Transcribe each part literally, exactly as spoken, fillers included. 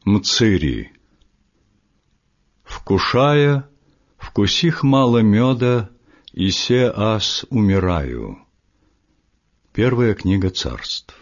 Мцири. Вкушая, вкусих мало меда, и се аз умираю. Первая книга Царств.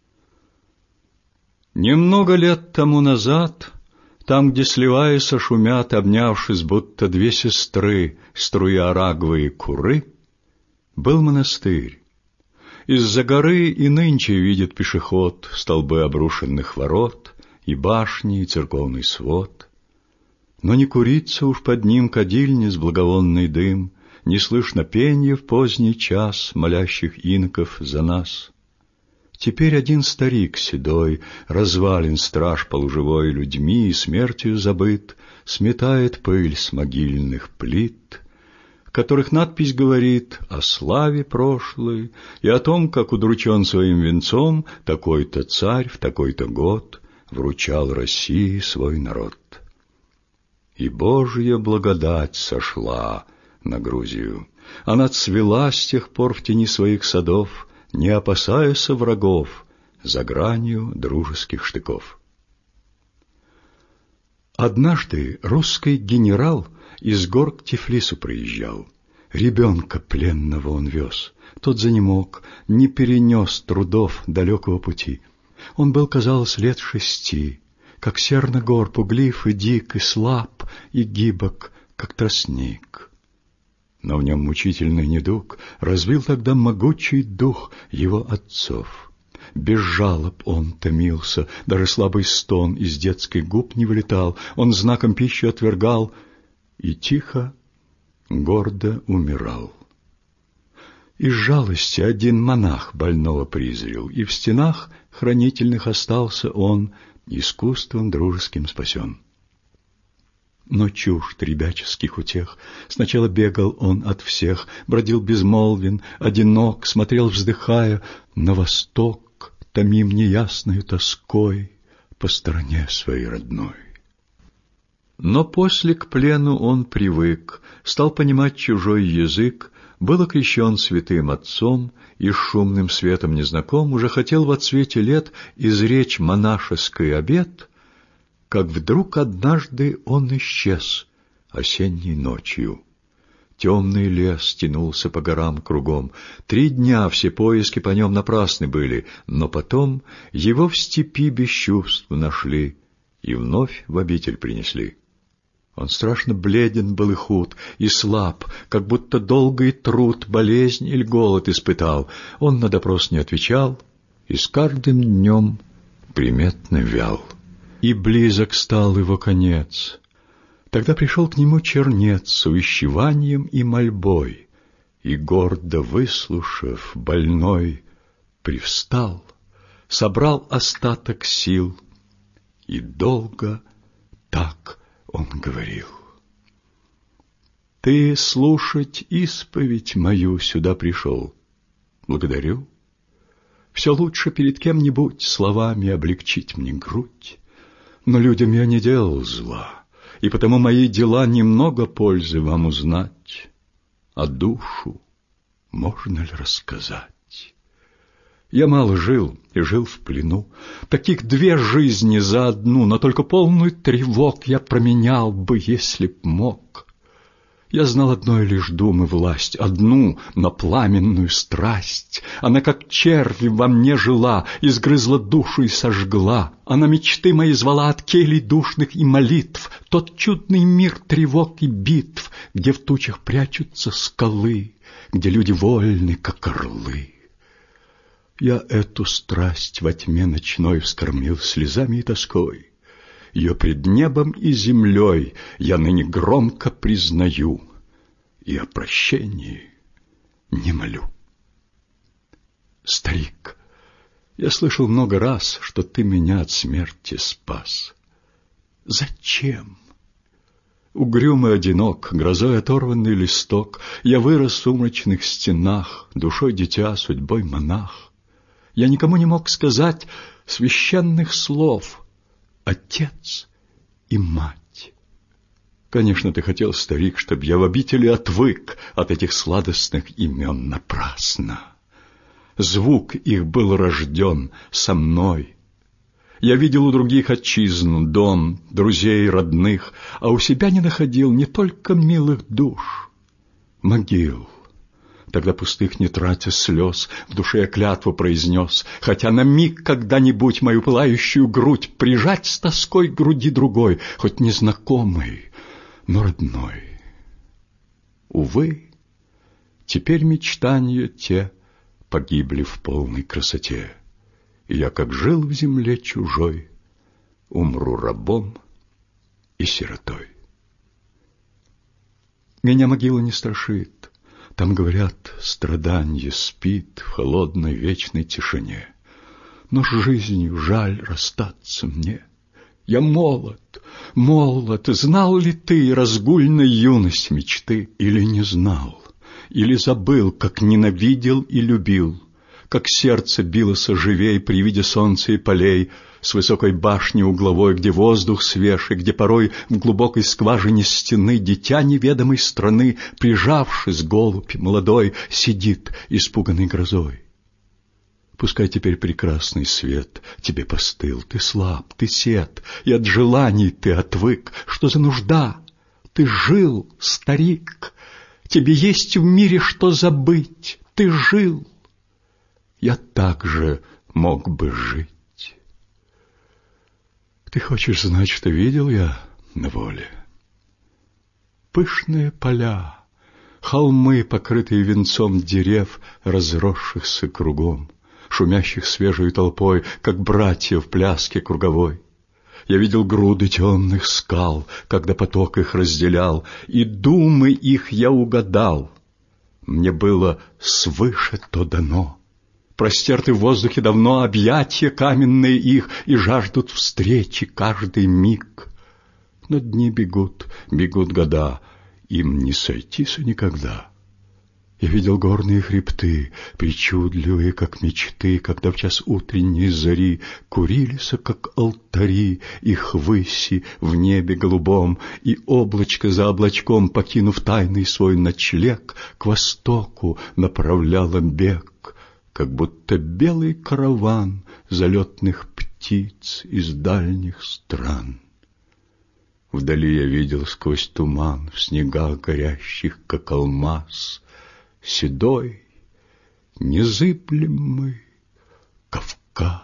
Немного лет тому назад, там, где сливаясь шумят, обнявшись, будто две сестры, струя рагвы и куры, был монастырь. Из-за горы и нынче видит пешеход столбы обрушенных ворот, и башни, и церковный свод. Но не курится уж под ним кадильниц благовонный дым, не слышно пенья в поздний час молящих иноков за нас. Теперь один старик седой, развален страж полуживой людьми и смертью забыт, сметает пыль с могильных плит, которых надпись говорит о славе прошлой и о том, как удручен своим венцом такой-то царь в такой-то год вручал России свой народ. И Божья благодать сошла на Грузию. Она цвела с тех пор в тени своих садов, не опасаясь врагов, за гранью дружеских штыков. Однажды русский генерал из гор к Тифлису приезжал. Ребенка пленного он вез. Тот занемог, не перенес трудов далекого пути. Он был, казалось, лет шести, как серно-гор, пуглив и дик, и слаб, и гибок, как тростник. Но в нем мучительный недуг развил тогда могучий дух его отцов. Без жалоб он томился, даже слабый стон из детской губ не вылетал, он знаком пищу отвергал и тихо, гордо умирал. Из жалости один монах больного призрел, и в стенах хранительных остался он, искусством дружеским спасен. Но чужд ребяческих утех, сначала бегал он от всех, бродил безмолвен, одинок, смотрел, вздыхая, на восток, томим неясною тоской по стороне своей родной. Но после к плену он привык, стал понимать чужой язык, был окрещен святым отцом и с шумным светом незнаком, уже хотел во цвете лет изречь монашеский обет, как вдруг однажды он исчез осенней ночью. Темный лес тянулся по горам кругом. Три дня все поиски по нем напрасны были, но потом его в степи без чувств нашли и вновь в обитель принесли. Он страшно бледен был и худ, и слаб, как будто долгий труд, болезнь или голод испытал. Он на допрос не отвечал и с каждым днем приметно вял. И близок стал его конец. Тогда пришел к нему чернец с увещеванием и мольбой, и, гордо выслушав, больной привстал, собрал остаток сил, и долго так он говорил. Ты слушать исповедь мою сюда пришел. Благодарю. Все лучше перед кем-нибудь словами облегчить мне грудь. Но людям я не делал зла, и потому мои дела немного пользы вам узнать. А душу можно ли рассказать? Я мало жил и жил в плену, таких две жизни за одну, но только полную тревог я променял бы, если б мог. Я знал одной лишь думы власть, одну, но пламенную страсть. Она, как червь, во мне жила, изгрызла душу и сожгла. Она мечты мои звала от келей душных и молитв, тот чудный мир тревог и битв, где в тучах прячутся скалы, где люди вольны, как орлы. Я эту страсть во тьме ночной вскормил слезами и тоской. Ее пред небом и землей я ныне громко признаю и о прощении не молю. Старик, я слышал много раз, что ты меня от смерти спас. Зачем? Угрюмый одинок, грозой оторванный листок, я вырос в сумрачных стенах, душой дитя, судьбой монах. Я никому не мог сказать священных слов «Отец» и «Мать». Конечно, ты хотел, старик, чтоб я в обители отвык от этих сладостных имен напрасно. Звук их был рожден со мной. Я видел у других отчизну, дом, друзей, родных, а у себя не находил не только милых душ, могил. Тогда пустых не тратя слез, в душе я клятву произнес, хотя на миг когда-нибудь мою пылающую грудь прижать с тоской к груди другой, хоть незнакомой, но родной. Увы, теперь мечтания те погибли в полной красоте, и я, как жил в земле чужой, умру рабом и сиротой. Меня могила не страшит. Там, говорят, страданье спит в холодной вечной тишине. Но с жизнью жаль расстаться мне. Я молод, молод, знал ли ты разгульной юность мечты? Или не знал, или забыл, как ненавидел и любил, как сердце билось живей при виде солнца и полей, с высокой башни угловой, где воздух свеж, и где порой в глубокой скважине стены дитя неведомой страны, прижавшись, голубь молодой, сидит испуганный грозой. Пускай теперь прекрасный свет тебе постыл, ты слаб, ты сед, и от желаний ты отвык. Что за нужда? Ты жил, старик, тебе есть в мире что забыть. Ты жил, я так же мог бы жить. Ты хочешь знать, что видел я на воле? Пышные поля, холмы, покрытые венцом дерев, разросшихся кругом, шумящих свежей толпой, как братья в пляске круговой. Я видел груды темных скал, когда поток их разделял, и думы их я угадал. Мне было свыше то дано. Простерты в воздухе давно объятия каменные их, и жаждут встречи каждый миг. Но дни бегут, бегут года, им не сойтись никогда. Я видел горные хребты, причудливые, как мечты, когда в час утренней зари курились, как алтари, их выси в небе голубом, и облачко за облачком, покинув тайный свой ночлег, к востоку направляло бег, как будто белый караван залетных птиц из дальних стран. Вдали я видел сквозь туман, в снегах горящих, как алмаз, седой, незыблемый Кавказ.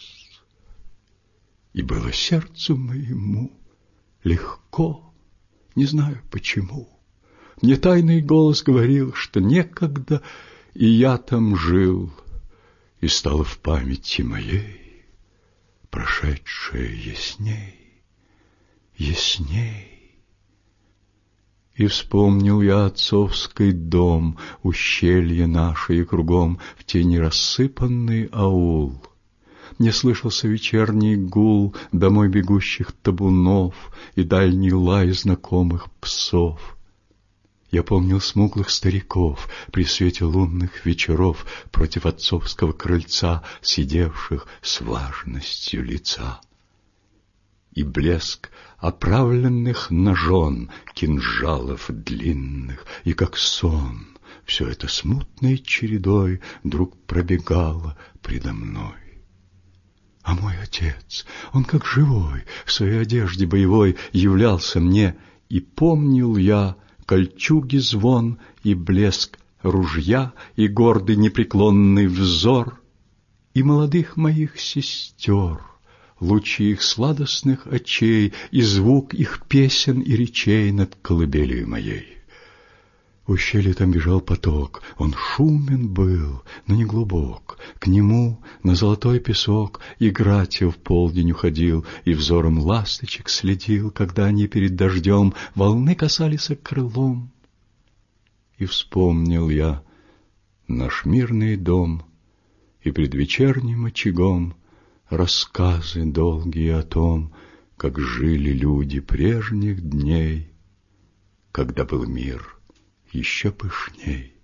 И было сердцу моему легко, не знаю почему. Мне тайный голос говорил, что некогда и я там жил, и стало в памяти моей прошедшее ясней, ясней. И вспомнил я отцовский дом, ущелье наше и кругом в тени рассыпанный аул. Мне слышался вечерний гул домой бегущих табунов и дальний лай знакомых псов. Я помнил смуглых стариков при свете лунных вечеров против отцовского крыльца, сидевших с важностью лица. И блеск оправленных ножон, кинжалов длинных, и как сон все это смутной чередой вдруг пробегало предо мной. А мой отец, он как живой, в своей одежде боевой являлся мне, и помнил я кольчуги звон и блеск ружья, и гордый непреклонный взор, и молодых моих сестер, лучи их сладостных очей, и звук их песен и речей над колыбелью моей. В ущелье там бежал поток, он шумен был, но не глубок. К нему на золотой песок играть я в полдень уходил, и взором ласточек следил, когда они перед дождем волны касались крылом. И вспомнил я наш мирный дом, и пред вечерним очагом рассказы долгие о том, как жили люди прежних дней, когда был мир еще пышней.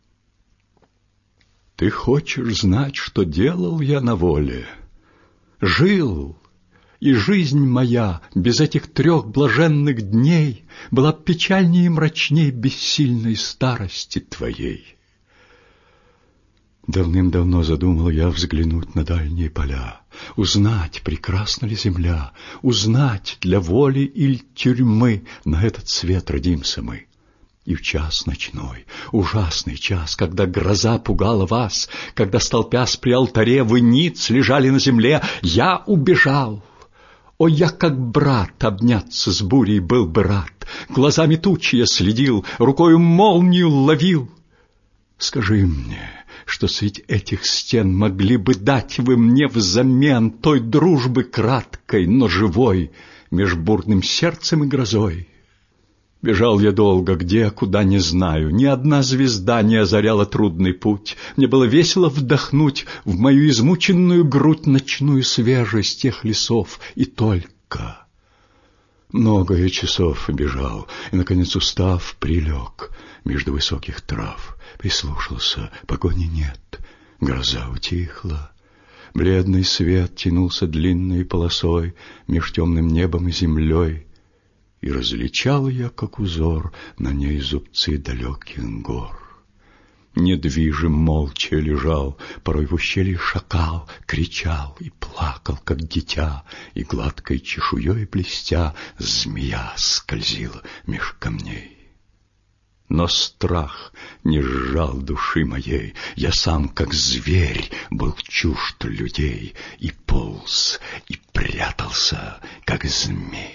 Ты хочешь знать, что делал я на воле? Жил, и жизнь моя без этих трех блаженных дней была печальнее и мрачней бессильной старости твоей. Давным-давно задумал я взглянуть на дальние поля, узнать, прекрасна ли земля, узнать, для воли или тюрьмы на этот свет родимся мы. И в час ночной, ужасный час, когда гроза пугала вас, когда, столпясь при алтаре, вы ниц лежали на земле, я убежал. О, я как брат обняться с бурей был бы рад, глазами тучи я следил, рукою молнию ловил. Скажи мне, что средь этих стен могли бы дать вы мне взамен той дружбы краткой, но живой, меж бурным сердцем и грозой. Бежал я долго, где, куда не знаю, ни одна звезда не озаряла трудный путь. Мне было весело вдохнуть в мою измученную грудь ночную свежесть тех лесов, и только. Много я часов бежал, и, наконец, устав, прилег между высоких трав. Прислушался, погони нет, гроза утихла. Бледный свет тянулся длинной полосой меж темным небом и землей, и различал я, как узор, на ней зубцы далеких гор. Недвижим молча лежал, порой в ущелье шакал, кричал и плакал, как дитя, и гладкой чешуей блестя змея скользила меж камней. Но страх не сжал души моей, я сам, как зверь, был чужд людей, и полз, и прятался, как змей.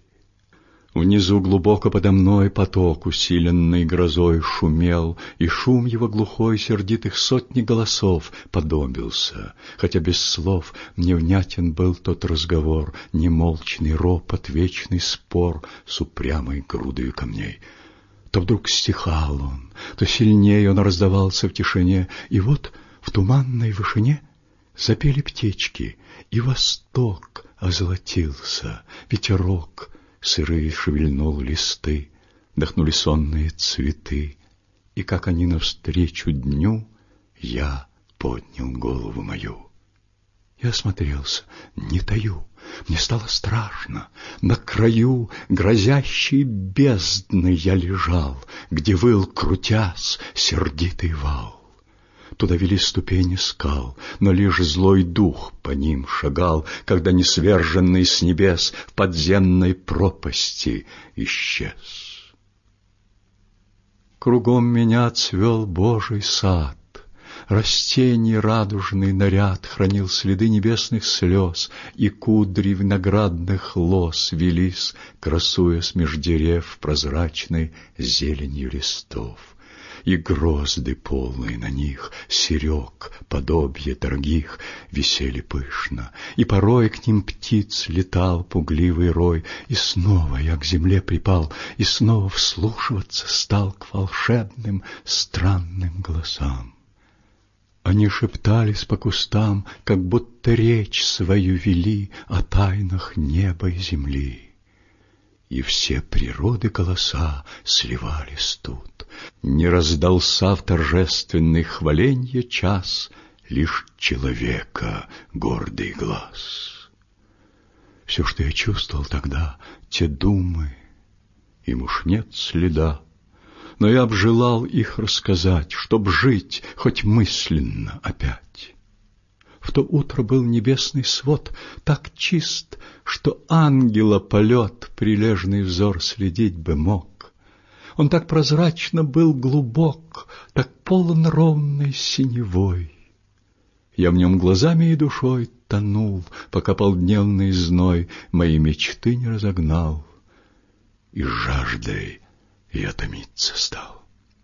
Внизу глубоко подо мной поток, усиленный грозой, шумел, и шум его глухой сердитых сотни голосов подобился, хотя без слов невнятен был тот разговор, немолчный ропот, вечный спор с упрямой грудою камней. То вдруг стихал он, то сильнее он раздавался в тишине, и вот в туманной вышине запели птички, и восток озолотился, ветерок сырые шевельнул листы, дохнули сонные цветы, и как они навстречу дню, я поднял голову мою. Я осмотрелся, не таю, мне стало страшно. На краю грозящей бездны я лежал, где выл, крутясь, сердитый вал. Туда вели ступени скал, но лишь злой дух по ним шагал, когда несверженный с небес в подземной пропасти исчез. Кругом меня цвел Божий сад, растений радужный наряд хранил следы небесных слез, и кудри виноградных лоз велись, красуясь меж дерев прозрачной зеленью листов. И грозды полные на них, серег, подобие дорогих, висели пышно, и порой к ним птиц летал пугливый рой, и снова я к земле припал, и снова вслушиваться стал к волшебным странным голосам. Они шептались по кустам, как будто речь свою вели о тайнах неба и земли. И все природы голоса сливались тут. Не раздался в торжественный хваленье час лишь человека гордый глаз. Все, что я чувствовал тогда, те думы, им уж нет следа, но я б желал их рассказать, чтоб жить хоть мысленно опять. В то утро был небесный свод так чист, что ангела полет прилежный взор следить бы мог. Он так прозрачно был глубок, так полон ровной синевой. Я в нем глазами и душой тонул, пока полдневный зной мои мечты не разогнал, и жаждой я томиться стал.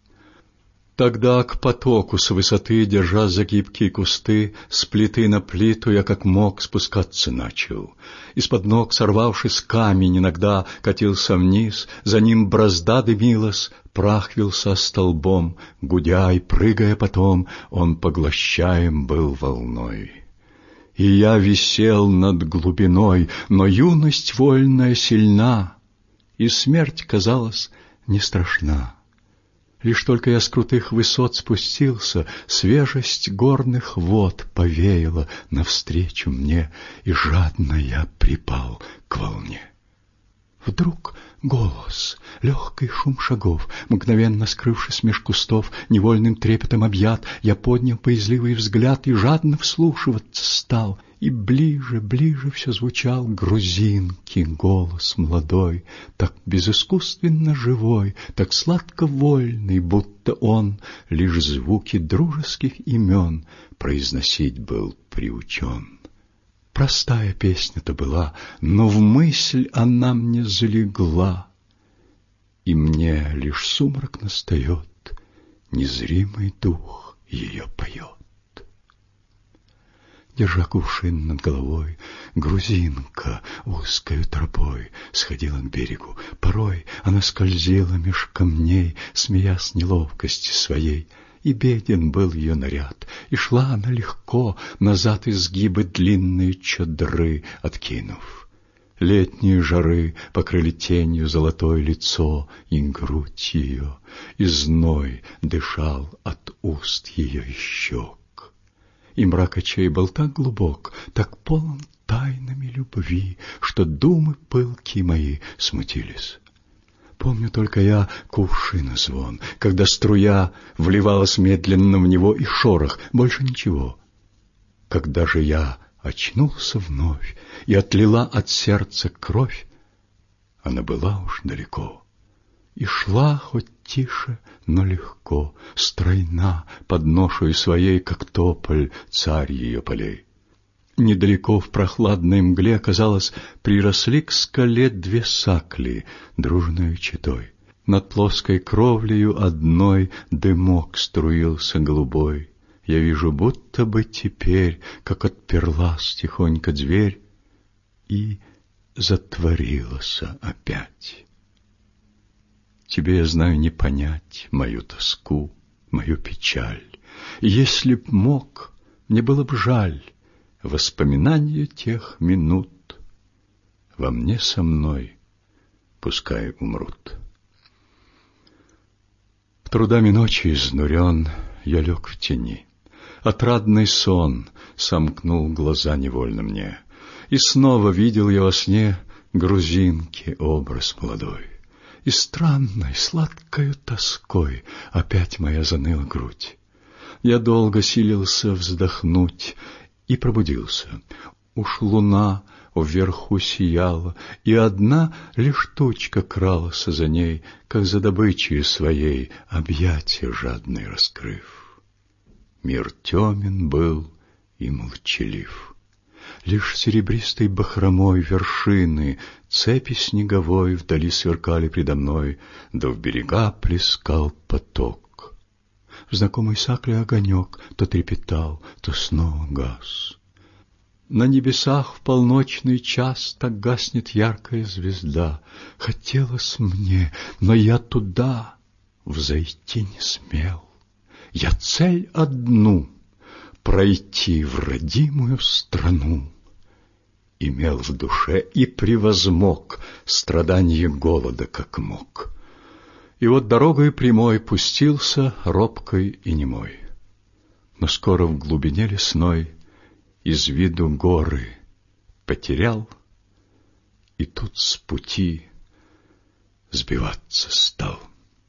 Тогда к потоку с высоты, держа за гибкие кусты, с плиты на плиту я как мог спускаться начал. Из-под ног, сорвавшись, камень иногда катился вниз, за ним бразда дымилась, прах вился столбом, гудя и прыгая потом, он поглощаем был волной. И я висел над глубиной, но юность вольная сильна, и смерть, казалось, не страшна. Лишь только я с крутых высот спустился, свежесть горных вод повеяла навстречу мне, и жадно я припал к волне. Вдруг голос, легкий шум шагов, мгновенно скрывшись меж кустов, невольным трепетом объят, я поднял боязливый взгляд и жадно вслушиваться стал. И ближе, ближе все звучал грузинки голос молодой, так безыскусственно живой, так сладко вольный, будто он лишь звуки дружеских имен произносить был приучен. Простая песня-то была, но в мысль она мне залегла, и мне лишь сумрак настает, незримый дух ее поет. Держа кувшин над головой, грузинка узкою тропой сходила к берегу. Порой она скользила меж камней, смеясь неловкости своей. И беден был ее наряд, и шла она легко, назад изгибы длинные чадры откинув. Летние жары покрыли тенью золотое лицо и грудь ее, и зной дышал от уст ее и щек. И мрак очей был так глубок, так полон тайнами любви, что думы пылкие мои смутились. Помню только я кувшина звон, когда струя вливалась медленно в него, и шорох, больше ничего. Когда же я очнулся вновь, и отлила от сердца кровь, она была уж далеко. И шла хоть тише, но легко, стройна под ношей своей, как тополь, царь ее полей. Недалеко в прохладной мгле, казалось, приросли к скале две сакли, дружною четой. Над плоской кровлею одной дымок струился голубой. Я вижу, будто бы теперь, как отперлась тихонько дверь, и затворилась опять. Тебе, я знаю, не понять мою тоску, мою печаль. И если б мог, мне было б жаль воспоминания тех минут. Во мне со мной пускай умрут. Трудами ночи изнурен, я лег в тени. Отрадный сон сомкнул глаза невольно мне, и снова видел я во сне грузинки образ молодой. И странной, сладкою тоской опять моя заныла грудь. Я долго силился вздохнуть и пробудился. Уж луна вверху сияла, и одна лишь тучка кралась за ней, как за добычей своей, объятия жадной раскрыв. Мир темен был и молчалив. Лишь серебристой бахромой вершины цепи снеговой вдали сверкали предо мной, да в берега плескал поток. В знакомой сакле огонек то трепетал, то снова гас. На небесах в полночный час так гаснет яркая звезда. Хотелось мне, но я туда взойти не смел. Я цель одну — пройти в родимую страну имел в душе и превозмог страдания голода как мог. И вот дорогой прямой пустился робкой и немой. Но скоро в глубине лесной из виду горы потерял, и тут с пути сбиваться стал.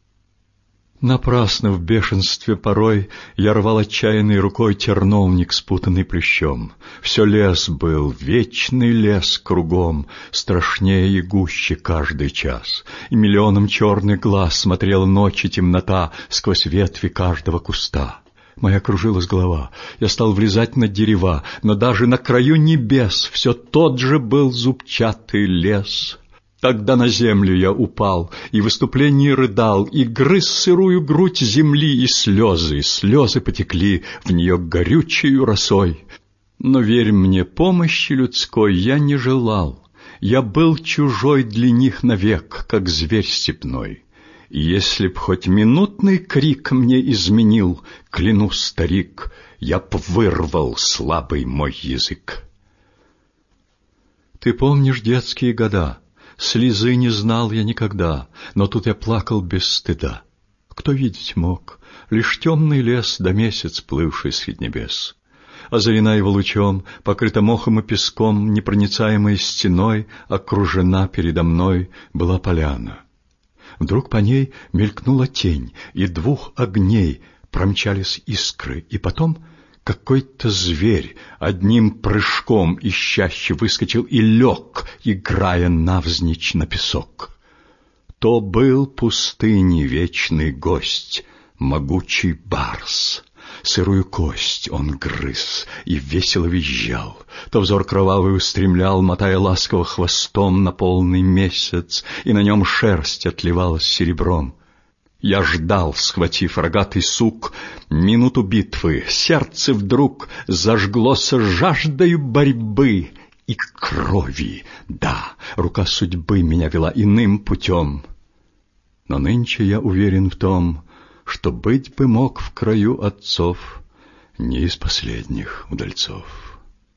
Напрасно в бешенстве порой я рвал отчаянной рукой терновник, спутанный плющом. Все лес был, вечный лес кругом, страшнее и гуще каждый час. И миллионом черных глаз смотрела ночь и темнота сквозь ветви каждого куста. Моя кружилась голова, я стал влезать на дерева, но даже на краю небес все тот же был зубчатый лес. Тогда на землю я упал, и в выступлении рыдал, и грыз сырую грудь земли, и слезы, слезы потекли в нее горючей росой. Но, верь мне, помощи людской я не желал, я был чужой для них навек, как зверь степной. И если б хоть минутный крик мне изменил, клянусь, старик, я б вырвал слабый мой язык. Ты помнишь детские года? Слезы не знал я никогда, но тут я плакал без стыда. Кто видеть мог? Лишь темный лес да месяц, плывший средь небес. озарена его лучом, покрыта мохом и песком, непроницаемой стеной, окружена передо мной была поляна. Вдруг по ней мелькнула тень, и двух огней промчались искры, и потом какой-то зверь одним прыжком ищаще выскочил и лег, играя навзничь на песок. То был пустыни вечный гость, могучий барс. Сырую кость он грыз и весело визжал, то взор кровавый устремлял, мотая ласково хвостом на полный месяц, и на нем шерсть отливалась серебром. Я ждал, схватив рогатый сук, минуту битвы, сердце вдруг зажглося жаждою борьбы и крови. Да, рука судьбы меня вела иным путем. Но нынче я уверен в том, что быть бы мог в краю отцов не из последних удальцов.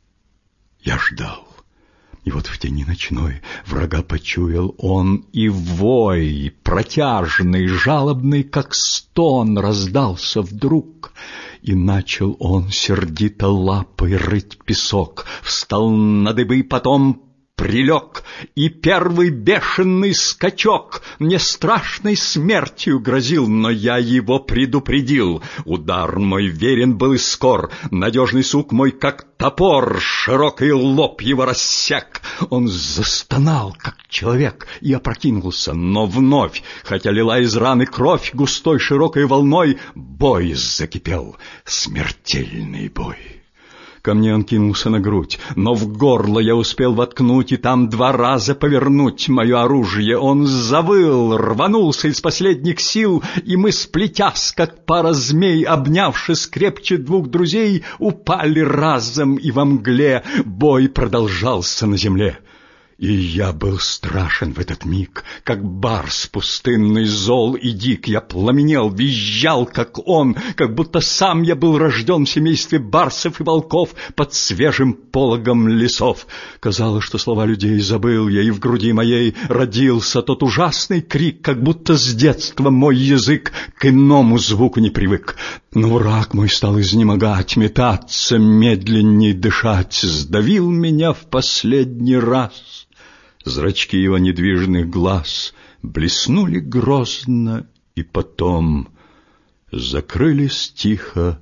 Я ждал, и вот в тени ночной врага почуял он, и вой, протяжный, жалобный, как стон, раздался вдруг, и начал он сердито лапой рыть песок, встал на дыбы, потом прилег, и первый бешеный скачок мне страшной смертью грозил, но я его предупредил. Удар мой верен был и скор, надежный сук мой, как топор, широкий лоб его рассек. Он застонал, как человек, и опрокинулся, но вновь, хотя лила из раны кровь густой широкой волной, бой закипел, смертельный бой. Ко мне он кинулся на грудь, но в горло я успел воткнуть и там два раза повернуть мое оружие. Он завыл, рванулся из последних сил, и мы, сплетясь, как пара змей, обнявшись крепче двух друзей, упали разом, и во мгле бой продолжался на земле. И я был страшен в этот миг, как барс пустынный, зол и дик. Я пламенел, визжал, как он, как будто сам я был рожден в семействе барсов и волков под свежим пологом лесов. Казалось, что слова людей забыл я, и в груди моей родился тот ужасный крик, как будто с детства мой язык к иному звуку не привык. Но враг мой стал изнемогать, метаться, медленней дышать, сдавил меня в последний раз. Зрачки его недвижных глаз блеснули грозно и потом закрылись тихо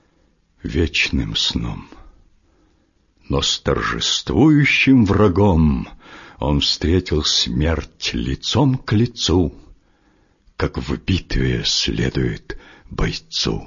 вечным сном. Но с торжествующим врагом он встретил смерть лицом к лицу, как в битве следует бойцу.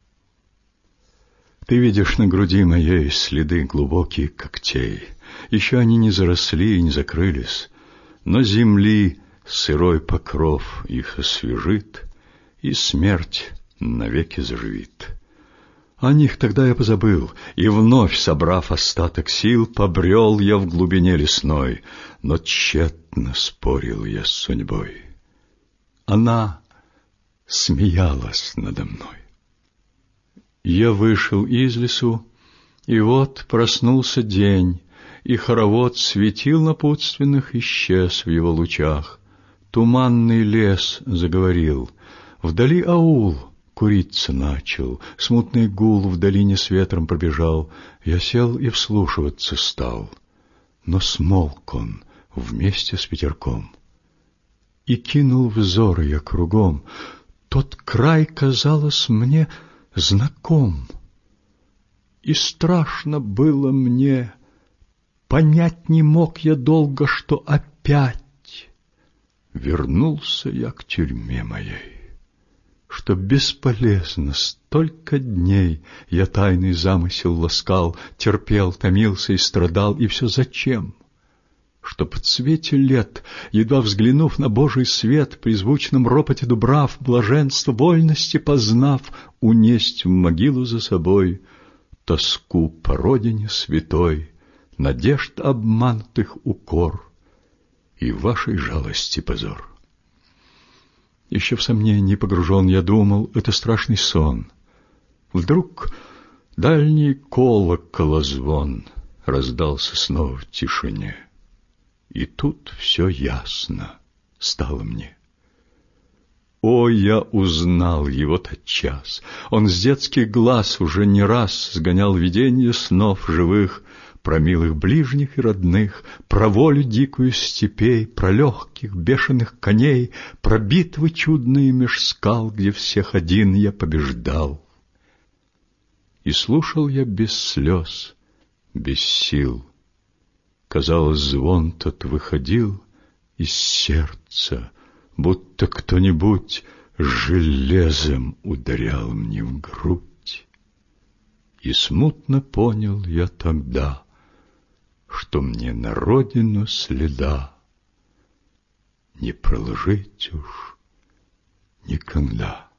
Ты видишь на груди моей следы глубоких когтей. Еще они не заросли и не закрылись, но земли сырой покров их освежит, и смерть навеки заживит. О них тогда я позабыл, и вновь, собрав остаток сил, побрел я в глубине лесной, но тщетно спорил я с судьбой. Она смеялась надо мной. Я вышел из лесу, и вот проснулся день, и хоровод светил напутственных исчез в его лучах. Туманный лес заговорил, вдали аул куриться начал, смутный гул в долине с ветром пробежал. Я сел и вслушиваться стал, но смолк он вместе с ветерком. И кинул взор я кругом, тот край, казалось мне, знаком. И страшно было мне, понять не мог я долго, что опять вернулся я к тюрьме моей, что бесполезно столько дней я тайный замысел ласкал, терпел, томился и страдал, и все зачем? Чтоб в цвете лет, едва взглянув на Божий свет, при звучном ропоте дубрав, блаженство вольности познав, унесть в могилу за собой тоску по родине святой, надежд обманутых укор и вашей жалости позор. Еще в сомнении погружен я думал, это страшный сон. Вдруг дальний колокола звон раздался снова в тишине. И тут все ясно стало мне. О, я узнал его тотчас! Он с детских глаз уже не раз сгонял виденье снов живых, про милых ближних и родных, про волю дикую степей, про легких бешеных коней, про битвы чудные меж скал, где всех один я побеждал. И слушал я без слез, без сил. Казалось, звон тот выходил из сердца, будто кто-нибудь железом ударял мне в грудь. И смутно понял я тогда, что мне на родину следа не проложить уж никогда.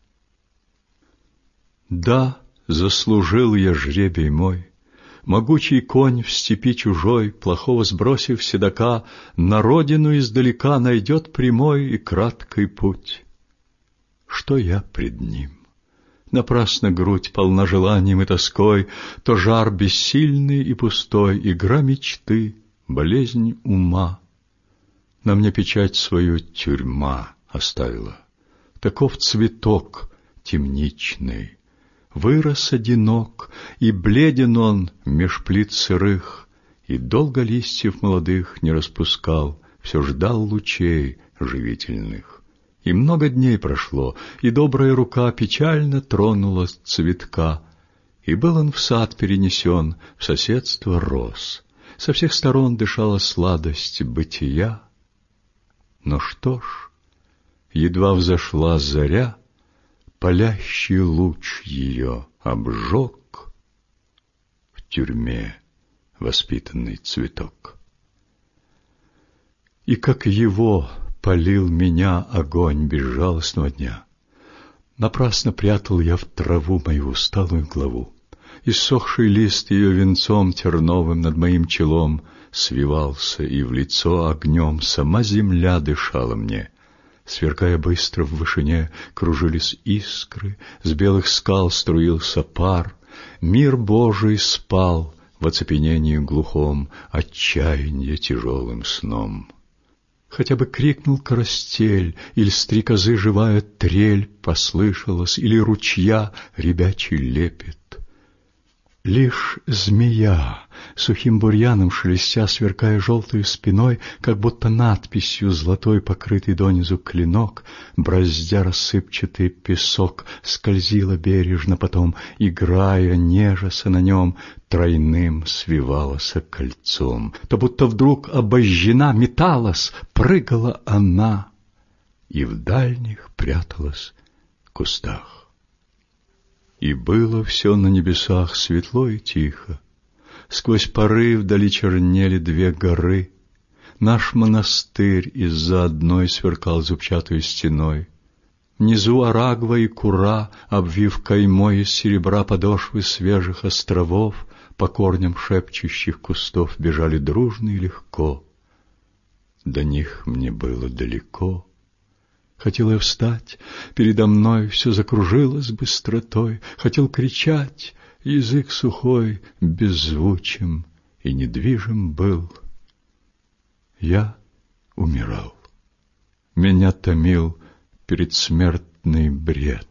Да, заслужил я жребий мой, могучий конь в степи чужой, плохого сбросив седока, на родину издалека найдет прямой и краткий путь. Что я пред ним? Напрасно грудь полна желанием и тоской, то жар бессильный и пустой, игра мечты, болезнь ума. На мне печать свою тюрьма оставила. Таков цветок темничный. Вырос одинок, и бледен он меж плит сырых, и долго листьев молодых не распускал, все ждал лучей живительных. И много дней прошло, и добрая рука печально тронула цветка, и был он в сад перенесен, в соседство роз. Со всех сторон дышала сладость бытия. Но что ж, едва взошла заря, палящий луч ее обжег в тюрьме воспитанный цветок. И как его полил меня огонь безжалостного дня, напрасно прятал я в траву мою усталую главу. Иссохший лист ее венцом терновым над моим челом свивался, и в лицо огнем сама земля дышала мне. Сверкая быстро в вышине, кружились искры, с белых скал струился пар. Мир Божий спал в оцепенении глухом, отчаянье тяжелым сном. Хотя бы крикнул карастель, или стрекозы живая трель послышалась, или ручья ребячий лепет. Лишь змея, сухим бурьяном шелестя, сверкая желтой спиной, как будто надписью золотой покрытый донизу клинок, браздя рассыпчатый песок, скользила бережно потом, играя, нежася на нем, тройным свивалась кольцом. То будто вдруг обожжена металась, прыгала она и в дальних пряталась кустах. И было все на небесах светло и тихо. Сквозь поры вдали чернели две горы. Наш монастырь из-за одной сверкал зубчатой стеной. Внизу Арагва и Кура, обвив каймой из серебра подошвы свежих островов, по корням шепчущих кустов бежали дружно и легко. До них мне было далеко. Хотел я встать, передо мной все закружилось быстротой. Хотел кричать, язык сухой, беззвучим и недвижим был. Я умирал. Меня томил предсмертный бред.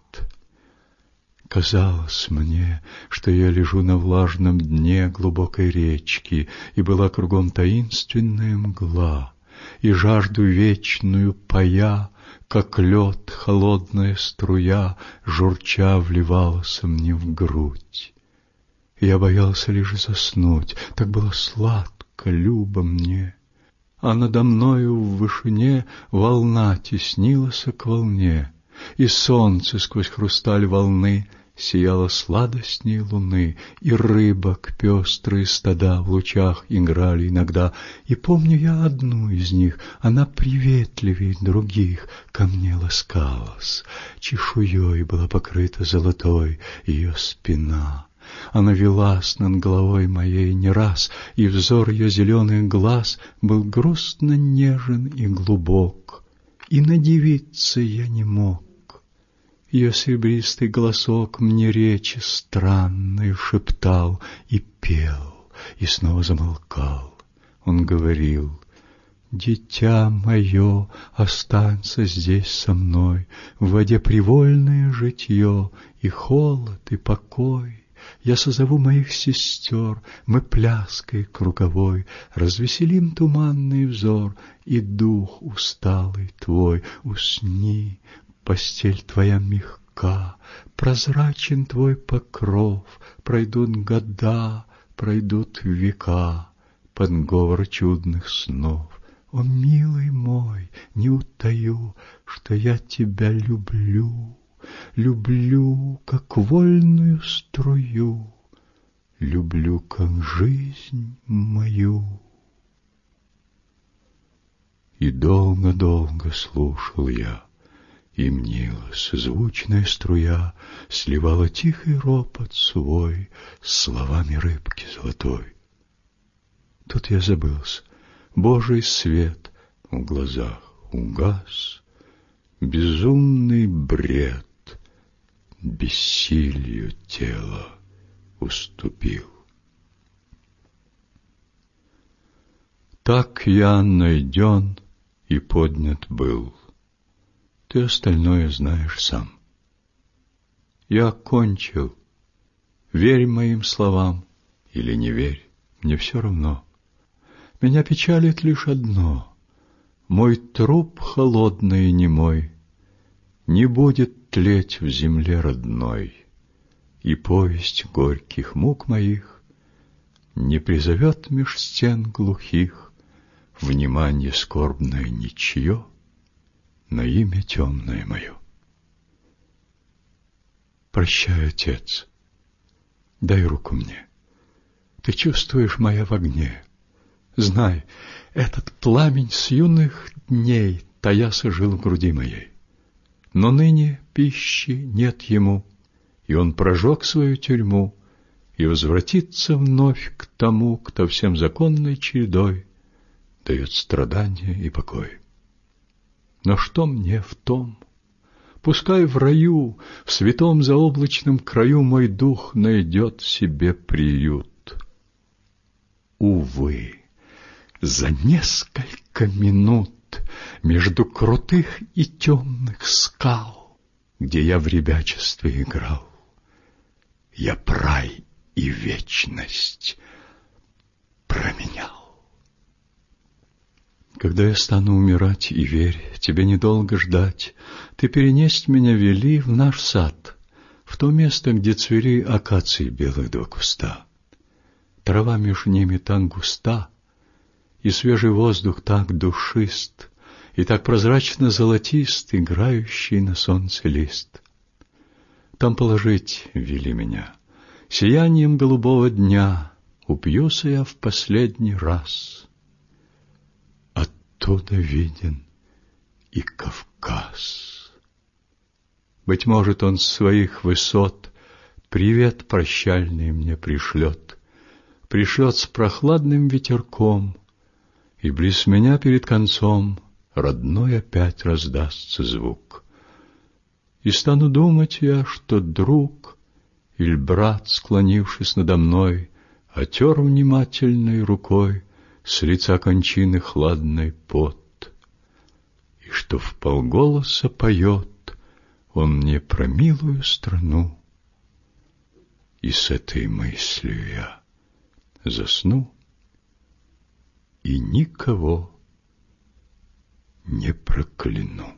Казалось мне, что я лежу на влажном дне глубокой речки, и была кругом таинственная мгла, и жажду вечную пая, как лед холодная струя, журча вливалась мне в грудь. Я боялся лишь заснуть, так было сладко, любо мне. А надо мною в вышине волна теснилась к волне, и солнце сквозь хрусталь волны сияло сладостней луны, и рыбок пестрые стада в лучах играли иногда. И помню я одну из них, она приветливей других ко мне ласкалась. Чешуей была покрыта золотой ее спина. Она велась над головой моей не раз, и взор ее зеленых глаз был грустно нежен и глубок, и надивиться я не мог. Ее серебристый голосок мне речи странные шептал и пел, и снова замолкал. Он говорил: Дитя мое, останься здесь со мной, в воде привольное житье, и холод, и покой. Я созову моих сестер, мы пляской круговой развеселим туманный взор, и дух усталый твой. Усни, постель твоя мягка, прозрачен твой покров, пройдут года, пройдут века под говор чудных снов. О, милый мой, не утаю, что я тебя люблю, люблю, как вольную струю, люблю, как жизнь мою. И долго-долго слушал я, и мнилась звучная струя, сливала тихий ропот свой с словами рыбки золотой. Тут я забылся. Божий свет в глазах угас, безумный бред бессилию тела уступил. Так я найден и поднят был, ты остальное знаешь сам. Я кончил, верь моим словам или не верь, мне все равно. Меня печалит лишь одно: мой труп холодный и немой не будет тлеть в земле родной, и повесть горьких мук моих не призовет меж стен глухих внимание скорбное ничье на имя темное мое. Прощай, отец, дай руку мне. Ты чувствуешь, моя в огне. Знай, этот пламень с юных дней таяся жил в груди моей. Но ныне пищи нет ему, и он прожег свою тюрьму и возвратится вновь к тому, кто всем законной чередой дает страдания и покой. Но что мне в том? Пускай в раю, в святом заоблачном краю мой дух найдет себе приют. Увы, за несколько минут между крутых и темных скал, где я в ребячестве играл, я рай и вечность променял. Когда я стану умирать, и верь, тебе недолго ждать, ты перенесть меня вели в наш сад, в то место, где цвели акации белых два куста. Трава меж ними так густа, и свежий воздух так душист, и так прозрачно золотист играющий на солнце лист. Там положить вели меня, сиянием голубого дня упьюся я в последний раз. Оттуда виден и Кавказ. Быть может, он с своих высот привет прощальный мне пришлет, пришлет с прохладным ветерком, и близ меня перед концом родной опять раздастся звук. И стану думать я, что друг или брат, склонившись надо мной, отер внимательной рукой с лица кончины хладный пот, и что вполголоса поет он мне про милую страну. И с этой мыслью я засну и никого не прокляну.